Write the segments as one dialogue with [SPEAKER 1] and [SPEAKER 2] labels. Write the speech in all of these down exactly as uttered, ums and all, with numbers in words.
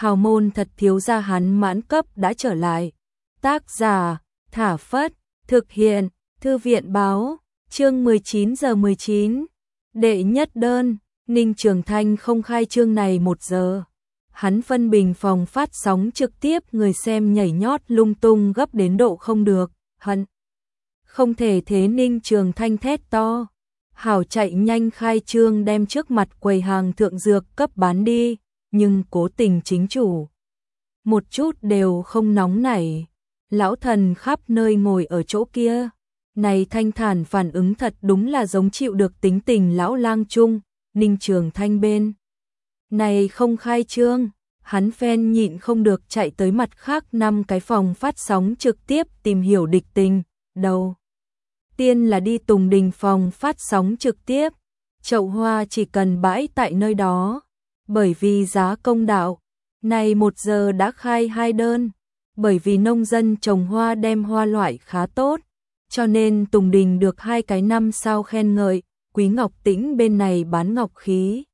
[SPEAKER 1] hào môn thật thiếu gia hắn mãn cấp đã trở lại. Tác giả, Thả Phất, thực hiện, Thư viện báo, chương mười chín giờ mười chín. Đệ nhất đơn, Ninh Trường Thanh không khai trương này một giờ. Hắn phân bình phòng phát sóng trực tiếp, người xem nhảy nhót lung tung gấp đến độ không được, hận. Không thể thế Ninh Trường Thanh thét to. Hảo chạy nhanh khai trương đem trước mặt quầy hàng thượng dược cấp bán đi, nhưng cố tình chính chủ. Một chút đều không nóng nảy. Lão thần khắp nơi ngồi ở chỗ kia. Này thanh thản phản ứng thật đúng là giống chịu được tính tình lão lang chung. Ninh Trường Thanh bên này không khai trương, hắn phen nhịn không được chạy tới mặt khác năm cái phòng phát sóng trực tiếp tìm hiểu địch tình. Đầu tiên là đi Tùng Đình phòng phát sóng trực tiếp, chậu hoa chỉ cần bãi tại nơi đó, bởi vì giá công đạo, này một giờ đã khai hai đơn, bởi vì nông dân trồng hoa đem hoa loại khá tốt, cho nên Tùng Đình được hai cái năm sao khen ngợi. Quý Ngọc Tĩnh bên này bán ngọc khí.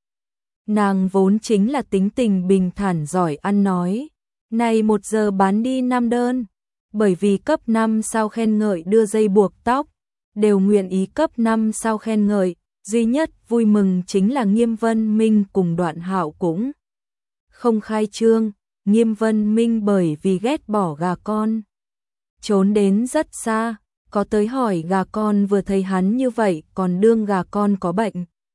[SPEAKER 1] Nàng vốn chính là tính tình bình thản giỏi ăn nói. Này một giờ bán đi năm đơn. Bởi vì cấp năm sao khen ngợi đưa dây buộc tóc. Đều nguyện ý cấp năm sao khen ngợi. Duy nhất vui mừng chính là Nghiêm Vân Minh cùng Đoạn Hạo cũng không khai trương. Nghiêm Vân Minh bởi vì ghét bỏ gà con, trốn đến rất xa. Có tới hỏi gà con, vừa thấy hắn như vậy còn đương gà con có bệnh.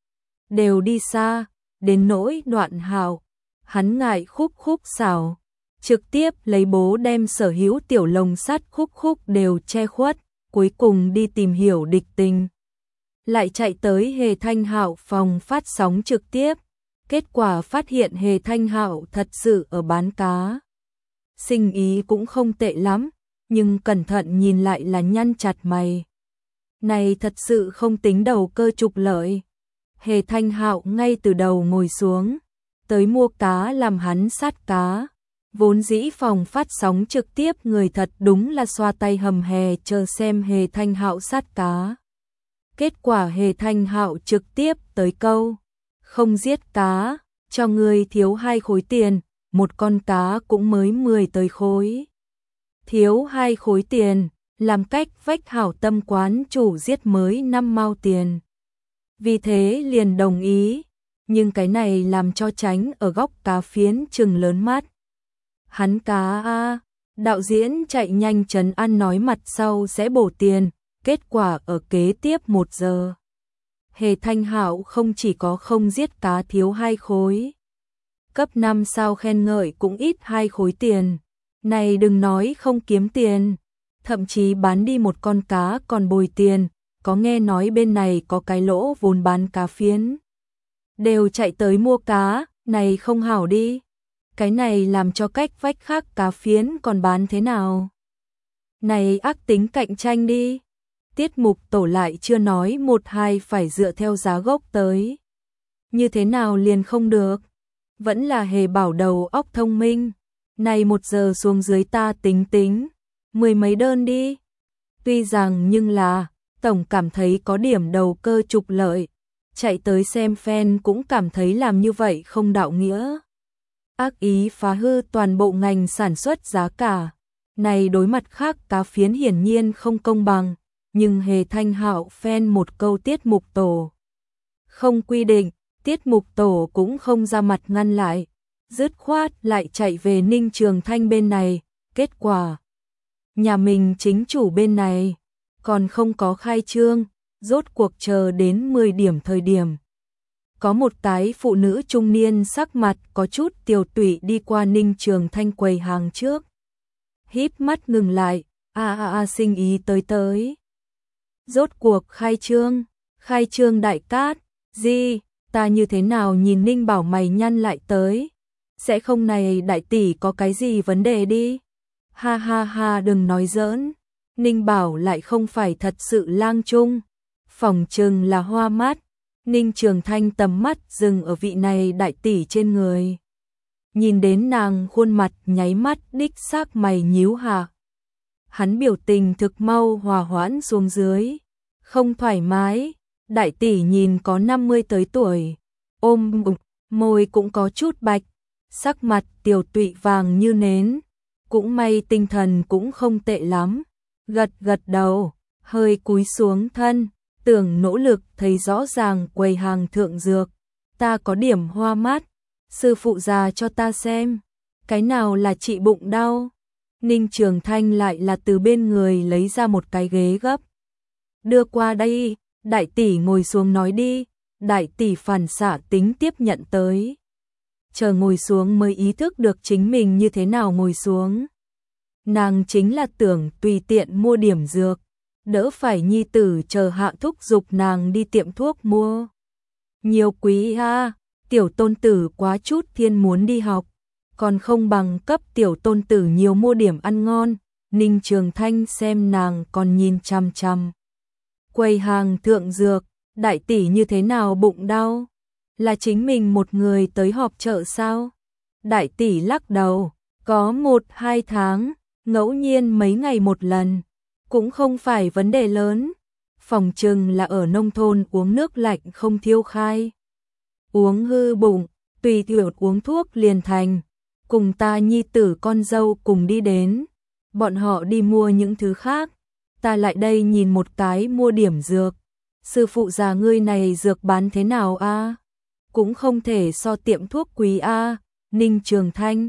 [SPEAKER 1] Đều đi xa, đến nỗi Đoạn Hạo, hắn ngại khúc khúc xảo, trực tiếp lấy bố đem sở hữu tiểu lồng sắt khúc khúc đều che khuất, cuối cùng đi tìm hiểu địch tình. Lại chạy tới Hề Thanh Hạo phòng phát sóng trực tiếp, kết quả phát hiện Hề Thanh Hạo thật sự ở bán cá. Sinh ý cũng không tệ lắm. Nhưng cẩn thận nhìn lại là nhăn chặt mày. Này thật sự không tính đầu cơ trục lợi. Hề Thanh Hạo ngay từ đầu ngồi xuống, tới mua cá làm hắn sát cá. Vốn dĩ phòng phát sóng trực tiếp người thật đúng là xoa tay hầm hè chờ xem Hề Thanh Hạo sát cá. Kết quả Hề Thanh Hạo trực tiếp tới câu, không giết cá, cho người thiếu hai khối tiền, một con cá cũng mới mười tới khối. Thiếu hai khối tiền, làm cách vách hảo tâm quán chủ giết mới năm mao tiền. Vì thế liền đồng ý, nhưng cái này làm cho Tránh ở góc cá phiến trừng lớn mắt. Hắn cá a, đạo diễn chạy nhanh trấn an nói mặt sau sẽ bổ tiền, kết quả ở kế tiếp một giờ. Hề Thanh Hạo không chỉ có không giết cá thiếu hai khối, cấp năm sao khen ngợi cũng ít hai khối tiền. Này đừng nói không kiếm tiền, thậm chí bán đi một con cá còn bồi tiền, có nghe nói bên này có cái lỗ vốn bán cá phiến. Đều chạy tới mua cá, này không hảo đi. Cái này làm cho cách vách khác cá phiến còn bán thế nào? Này ác tính cạnh tranh đi. Tiết mục tổ lại chưa nói một hai phải dựa theo giá gốc tới. Như thế nào liền không được? Vẫn là Hề bảo đầu óc thông minh. Này một giờ xuống dưới ta tính tính, mười mấy đơn đi. Tuy rằng nhưng là, tổng cảm thấy có điểm đầu cơ trục lợi. Chạy tới xem fan cũng cảm thấy làm như vậy không đạo nghĩa. Ác ý phá hư toàn bộ ngành sản xuất giá cả. Này đối mặt khác cá phiến hiển nhiên không công bằng. Nhưng Hề Thanh Hạo fan một câu tiết mục tổ không quy định, tiết mục tổ cũng không ra mặt ngăn lại. Dứt khoát lại chạy về Ninh Trường Thanh bên này, kết quả nhà mình chính chủ bên này còn không có khai trương, rốt cuộc chờ đến mười điểm thời điểm. Có một cái phụ nữ trung niên sắc mặt có chút tiều tụy đi qua Ninh Trường Thanh quầy hàng trước. Híp mắt ngừng lại, a a a sinh ý tới tới. Rốt cuộc khai trương, khai trương đại cát, gì, ta như thế nào nhìn Ninh Bảo mày nhăn lại tới. Sẽ không này đại tỷ có cái gì vấn đề đi. Ha ha ha đừng nói giỡn. Ninh Bảo lại không phải thật sự lang trung. Phỏng chừng là hoa mắt. Ninh Trường Thanh tầm mắt dừng ở vị này đại tỷ trên người. Nhìn đến nàng khuôn mặt nháy mắt đích xác mày nhíu hạ. Hắn biểu tình thực mau hòa hoãn xuống dưới. Không thoải mái. Đại tỷ nhìn có năm mươi tới tuổi. Ôm bụng, môi cũng có chút bạch. sắc mặt Tiểu Tụy vàng như nến, cũng may tinh thần cũng không tệ lắm, gật gật đầu, hơi cúi xuống thân, tưởng nỗ lực thấy rõ ràng quầy hàng thượng dược, ta có điểm hoa mắt, sư phụ già cho ta xem, cái nào là trị bụng đau. Ninh Trường Thanh lại là từ bên người lấy ra một cái ghế gấp, đưa qua đây, đại tỷ ngồi xuống nói đi. Đại tỷ phản xạ tính tiếp nhận tới, chờ ngồi xuống mới ý thức được chính mình như thế nào ngồi xuống. Nàng chính là tưởng tùy tiện mua điểm dược, đỡ phải nhi tử chờ hạ thúc giục nàng đi tiệm thuốc mua. Nhiều quý ha, tiểu tôn tử quá chút thiên muốn đi học, còn không bằng cấp tiểu tôn tử nhiều mua điểm ăn ngon. Ninh Trường Thanh xem nàng còn nhìn chằm chằm quầy hàng thượng dược. Đại tỷ như thế nào bụng đau? Là chính mình một người tới họp chợ sao? Đại tỷ lắc đầu, có một hai tháng, ngẫu nhiên mấy ngày một lần, cũng không phải vấn đề lớn. Phòng trừng là ở nông thôn uống nước lạnh không thiêu khai. Uống hư bụng, tùy tiểu uống thuốc liền thành. Cùng ta nhi tử con dâu cùng đi đến. Bọn họ đi mua những thứ khác. Ta lại đây nhìn một cái mua điểm dược. Sư phụ già ngươi này dược bán thế nào a? Cũng không thể so tiệm thuốc quý a. Ninh Trường Thanh,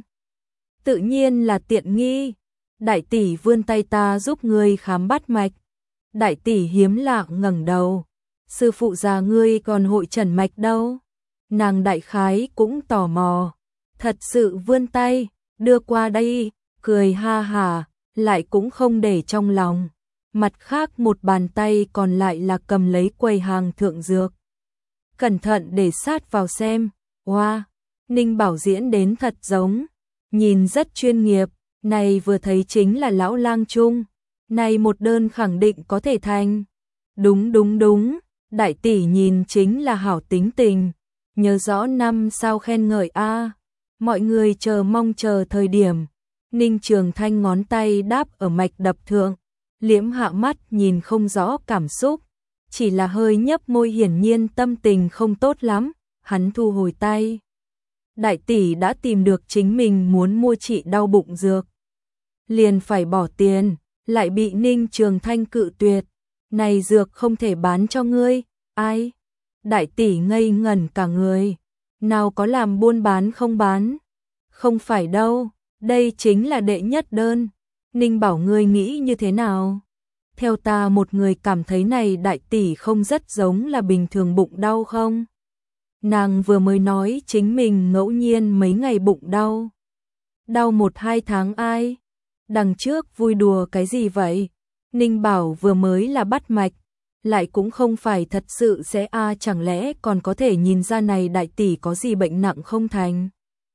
[SPEAKER 1] tự nhiên là tiện nghi. Đại tỷ vươn tay ta giúp ngươi khám bắt mạch. Đại tỷ hiếm lạ ngẩng đầu. Sư phụ già ngươi còn hội trần mạch đâu? Nàng đại khái cũng tò mò, thật sự vươn tay đưa qua đây, cười ha hả, lại cũng không để trong lòng. Mặt khác một bàn tay còn lại là cầm lấy quầy hàng thượng dược. Cẩn thận để sát vào xem. Wow, Ninh Bảo diễn đến thật giống, nhìn rất chuyên nghiệp, này vừa thấy chính là lão lang trung, này một đơn khẳng định có thể thành. Đúng đúng đúng, đại tỷ nhìn chính là hảo tính tình, nhớ rõ năm sao khen ngợi a. Mọi người chờ mong chờ thời điểm. Ninh Trường Thanh ngón tay đáp ở mạch đập thượng, liễm hạ mắt nhìn không rõ cảm xúc, chỉ là hơi nhấp môi hiển nhiên tâm tình không tốt lắm, hắn thu hồi tay. Đại tỷ đã tìm được chính mình muốn mua trị đau bụng dược, liền phải bỏ tiền, lại bị Ninh Trường Thanh cự tuyệt, này dược không thể bán cho ngươi. Ai? Đại tỷ ngây ngẩn cả người, nào có làm buôn bán không bán, không phải đâu, đây chính là đệ nhất đơn. Ninh bảo ngươi nghĩ như thế nào? Theo ta một người cảm thấy này đại tỷ không rất giống là bình thường bụng đau không? Nàng vừa mới nói chính mình ngẫu nhiên mấy ngày bụng đau. Đau một hai tháng ai? Đằng trước vui đùa cái gì vậy? Ninh bảo vừa mới là bắt mạch, lại cũng không phải thật sự sẽ a à, chẳng lẽ còn có thể nhìn ra này đại tỷ có gì bệnh nặng không thành?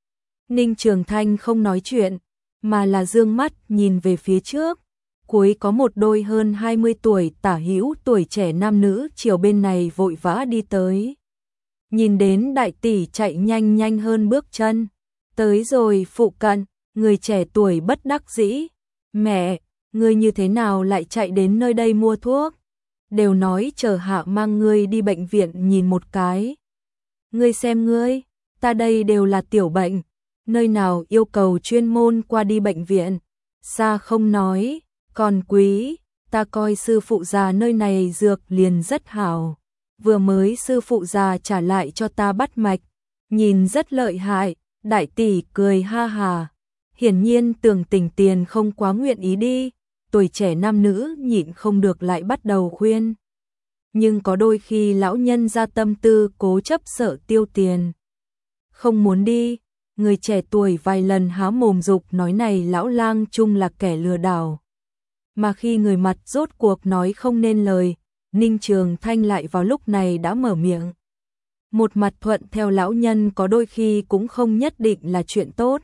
[SPEAKER 1] Ninh Trường Thanh không nói chuyện, mà là dương mắt nhìn về phía trước. Cuối có một đôi hơn hai mươi tuổi tả hữu tuổi trẻ nam nữ chiều bên này vội vã đi tới. Nhìn đến đại tỷ chạy nhanh nhanh hơn bước chân. Tới rồi phụ cận, người trẻ tuổi bất đắc dĩ. Mẹ, ngươi như thế nào lại chạy đến nơi đây mua thuốc? Đều nói chờ hạ mang ngươi đi bệnh viện nhìn một cái. Ngươi xem ngươi, ta đây đều là tiểu bệnh. Nơi nào yêu cầu chuyên môn qua đi bệnh viện. Xa không nói, còn quý, ta coi sư phụ già nơi này dược liền rất hảo. Vừa mới sư phụ già trả lại cho ta bắt mạch, nhìn rất lợi hại. Đại tỷ cười ha hà, hiển nhiên tưởng tình tiền không quá nguyện ý đi. Tuổi trẻ nam nữ nhịn không được lại bắt đầu khuyên. Nhưng có đôi khi lão nhân ra tâm tư cố chấp sợ tiêu tiền, không muốn đi. Người trẻ tuổi vài lần há mồm dục nói này lão lang chung là kẻ lừa đảo. Mà khi người mặt rốt cuộc nói không nên lời, Ninh Trường Thanh lại vào lúc này đã mở miệng. Một mặt thuận theo lão nhân có đôi khi cũng không nhất định là chuyện tốt.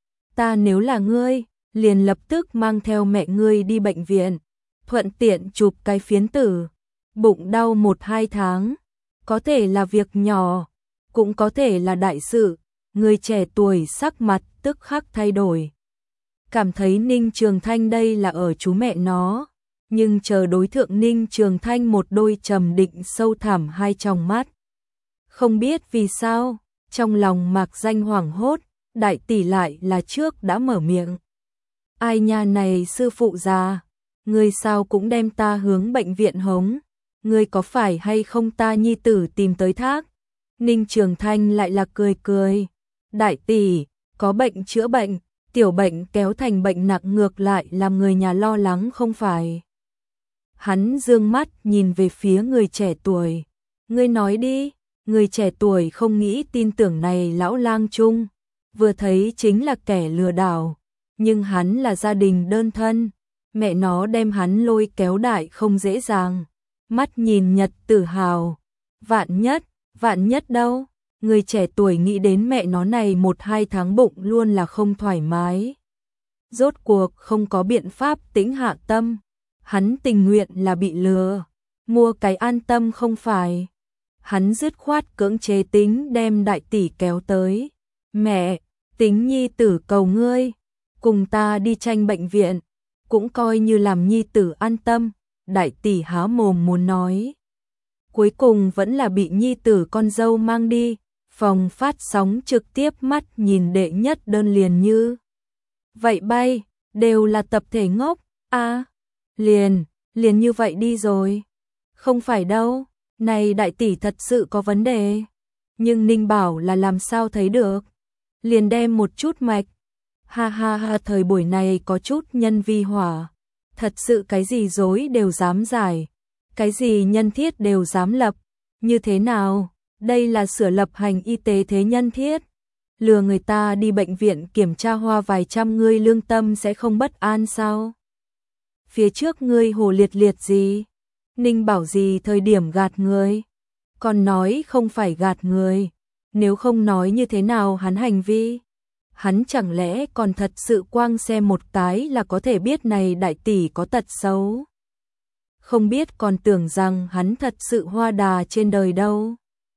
[SPEAKER 1] Ta nếu là ngươi, liền lập tức mang theo mẹ ngươi đi bệnh viện, thuận tiện chụp cái phiến tử. Bụng đau một hai tháng, có thể là việc nhỏ, cũng có thể là đại sự. Người trẻ tuổi sắc mặt tức khắc thay đổi. Cảm thấy Ninh Trường Thanh đây là ở chú mẹ nó, nhưng chờ đối thượng Ninh Trường Thanh một đôi trầm định sâu thẳm hai tròng mắt. Không biết vì sao, trong lòng mạc danh hoảng hốt, đại tỷ lại là trước đã mở miệng. Ai nha này sư phụ già, ngươi sao cũng đem ta hướng bệnh viện hống, ngươi có phải hay không ta nhi tử tìm tới thác. Ninh Trường Thanh lại là cười cười, đại tỷ, có bệnh chữa bệnh, tiểu bệnh kéo thành bệnh nặng ngược lại làm người nhà lo lắng không phải. Hắn dương mắt nhìn về phía người trẻ tuổi, ngươi nói đi. Người trẻ tuổi không nghĩ tin tưởng này lão lang trung, vừa thấy chính là kẻ lừa đảo, nhưng hắn là gia đình đơn thân, mẹ nó đem hắn lôi kéo đại không dễ dàng. Mắt nhìn Nhật Tử Hào, vạn nhất, vạn nhất đâu, người trẻ tuổi nghĩ đến mẹ nó này một hai tháng bụng luôn là không thoải mái. Rốt cuộc không có biện pháp tĩnh hạ tâm, hắn tình nguyện là bị lừa, mua cái an tâm không phải. Hắn dứt khoát cưỡng chế tính đem đại tỷ kéo tới. Mẹ, tính nhi tử cầu ngươi, cùng ta đi tranh bệnh viện, cũng coi như làm nhi tử an tâm. Đại tỷ há mồm muốn nói. Cuối cùng vẫn là bị nhi tử con dâu mang đi. Phòng phát sóng trực tiếp mắt nhìn đệ nhất đơn liền như. Vậy bay, đều là tập thể ngốc. À, liền, liền như vậy đi rồi. Không phải đâu. Này đại tỷ thật sự có vấn đề. Nhưng Ninh Bảo là làm sao thấy được. Liền đem một chút mạch. Ha ha ha, thời buổi này có chút nhân vi hỏa. Thật sự cái gì dối đều dám giải. Cái gì nhân thiết đều dám lập. Như thế nào? Đây là sửa lập hành y tế thế nhân thiết. Lừa người ta đi bệnh viện kiểm tra hoa vài trăm, ngươi lương tâm sẽ không bất an sao? Phía trước ngươi hồ liệt liệt gì? Ninh Bảo gì thời điểm gạt người, còn nói không phải gạt người, nếu không nói như thế nào hắn hành vi, hắn chẳng lẽ còn thật sự quang xem một cái là có thể biết này đại tỷ có tật xấu, không biết còn tưởng rằng hắn thật sự hoa đà trên đời đâu.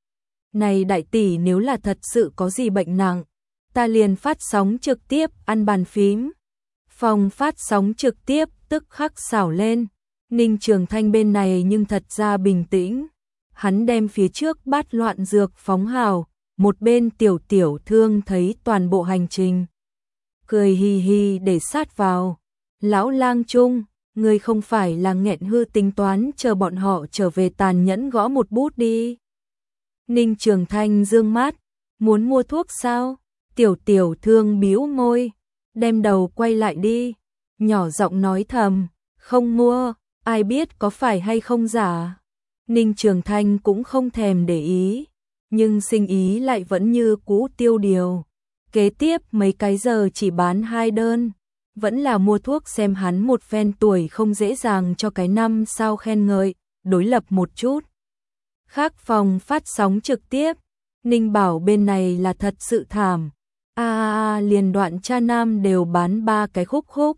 [SPEAKER 1] Này đại tỷ nếu là thật sự có gì bệnh nặng, ta liền phát sóng trực tiếp ăn bàn phím. Phòng phát sóng trực tiếp tức khắc xảo lên. Ninh Trường Thanh bên này nhưng thật ra bình tĩnh, hắn đem phía trước bát loạn dược phóng hào, một bên tiểu tiểu thương thấy toàn bộ hành trình. Cười hì hì để sát vào, lão lang trung, ngươi không phải là nghẹn hư tính toán chờ bọn họ trở về tàn nhẫn gõ một bút đi. Ninh Trường Thanh dương mắt, muốn mua thuốc sao? Tiểu tiểu thương bĩu môi, đem đầu quay lại đi, nhỏ giọng nói thầm, không mua. Ai biết có phải hay không giả. Ninh Trường Thanh cũng không thèm để ý, nhưng sinh ý lại vẫn như cũ tiêu điều. Kế tiếp mấy cái giờ chỉ bán hai đơn, vẫn là mua thuốc xem hắn một phen tuổi không dễ dàng cho cái năm sao khen ngợi, đối lập một chút. Khác phòng phát sóng trực tiếp, Ninh Bảo bên này là thật sự thảm. A a a, liền đoạn cha nam đều bán ba cái khúc khúc.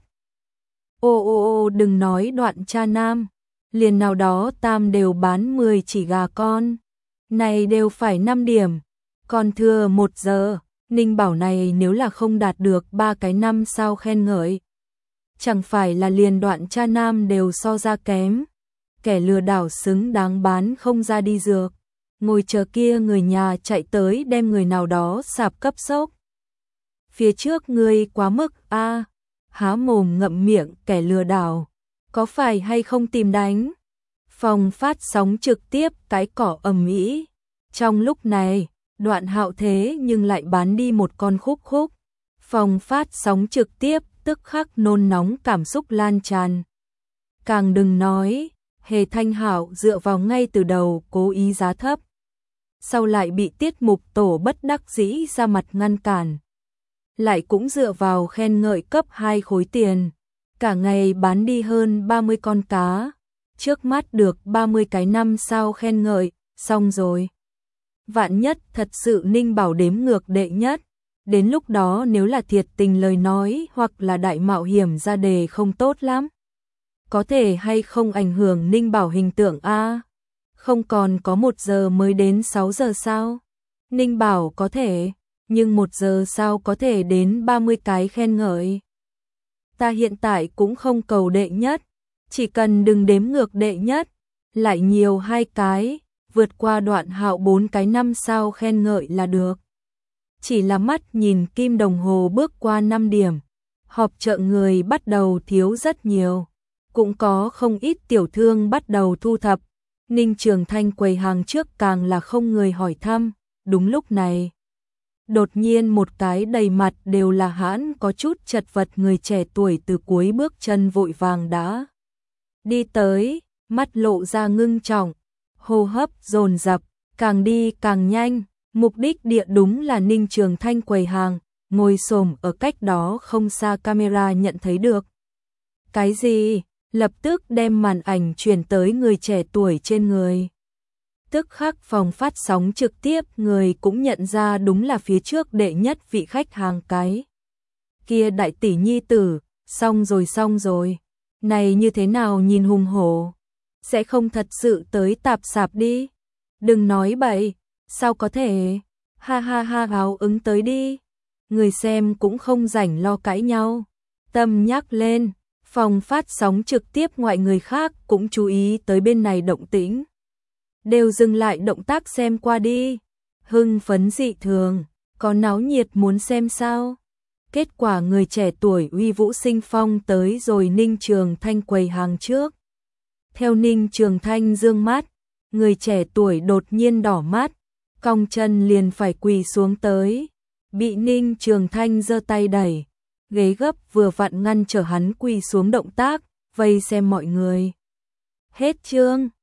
[SPEAKER 1] Ô ô ô, đừng nói đoạn cha nam, liền nào đó tam đều bán mười chỉ gà con. Này đều phải năm điểm, còn thừa một giờ. Ninh Bảo này nếu là không đạt được ba cái năm sao khen ngợi, chẳng phải là liền đoạn cha nam đều so ra kém. Kẻ lừa đảo xứng đáng bán không ra đi dược, ngồi chờ kia người nhà chạy tới đem người nào đó sạp cấp sốc. Phía trước ngươi quá mức a. À, há mồm ngậm miệng kẻ lừa đảo, có phải hay không tìm đánh? Phòng phát sóng trực tiếp cái cỏ ầm ĩ. Trong lúc này, Đoạn Hạo thế nhưng lại bán đi một con khúc khúc. Phòng phát sóng trực tiếp tức khắc nôn nóng cảm xúc lan tràn. Càng đừng nói, Hề Thanh Hạo dựa vào ngay từ đầu cố ý giá thấp, sau lại bị tiết mục tổ bất đắc dĩ ra mặt ngăn cản, lại cũng dựa vào khen ngợi cấp hai khối tiền, cả ngày bán đi hơn ba mươi con cá, trước mắt được ba mươi cái năm sao khen ngợi, xong rồi. Vạn nhất thật sự Ninh Bảo đếm ngược đệ nhất, đến lúc đó nếu là thiệt tình lời nói hoặc là đại mạo hiểm ra đề không tốt lắm. Có thể hay không ảnh hưởng Ninh Bảo hình tượng a? Không còn có một giờ mới đến sáu giờ sao? Ninh Bảo có thể, nhưng một giờ sao có thể đến ba mươi cái khen ngợi? Ta hiện tại cũng không cầu đệ nhất, chỉ cần đừng đếm ngược đệ nhất, lại nhiều hai cái, vượt qua Đoạn Hạo bốn cái năm sao khen ngợi là được. chỉ là mắt nhìn kim đồng hồ bước qua năm điểm. Họp chợ người bắt đầu thiếu rất nhiều, cũng có không ít tiểu thương bắt đầu thu thập. Ninh Trường Thanh quầy hàng trước càng là không người hỏi thăm. Đúng lúc này, đột nhiên một cái đầy mặt đều là hãn có chút chật vật người trẻ tuổi từ cuối bước chân vội vàng đã đi tới, mắt lộ ra ngưng trọng, hô hấp dồn dập, càng đi càng nhanh, mục đích địa đúng là Ninh Trường Thanh quầy hàng, ngồi xổm ở cách đó không xa camera nhận thấy được. Cái gì? Lập tức đem màn ảnh chuyển tới người trẻ tuổi trên người. Tức khắc phòng phát sóng trực tiếp người cũng nhận ra đúng là phía trước đệ nhất vị khách hàng cái. Kia đại tỷ nhi tử, xong rồi xong rồi. Này như thế nào nhìn hùng hổ. Sẽ không thật sự tới tạp sạp đi. Đừng nói bậy, sao có thể. Ha ha ha áo ứng tới đi. Người xem cũng không rảnh lo cãi nhau. Tâm nhắc lên, phòng phát sóng trực tiếp ngoại người khác cũng chú ý tới bên này động tĩnh. Đều dừng lại động tác xem qua đi. Hưng phấn dị thường, có náo nhiệt muốn xem sao. Kết quả người trẻ tuổi uy vũ sinh phong tới rồi Ninh Trường Thanh quầy hàng trước. Theo Ninh Trường Thanh dương mắt, người trẻ tuổi đột nhiên đỏ mắt, cong chân liền phải quỳ xuống tới. Bị Ninh Trường Thanh giơ tay đẩy, ghế gấp vừa vặn ngăn trở hắn quỳ xuống động tác, vây xem mọi người. Hết chương.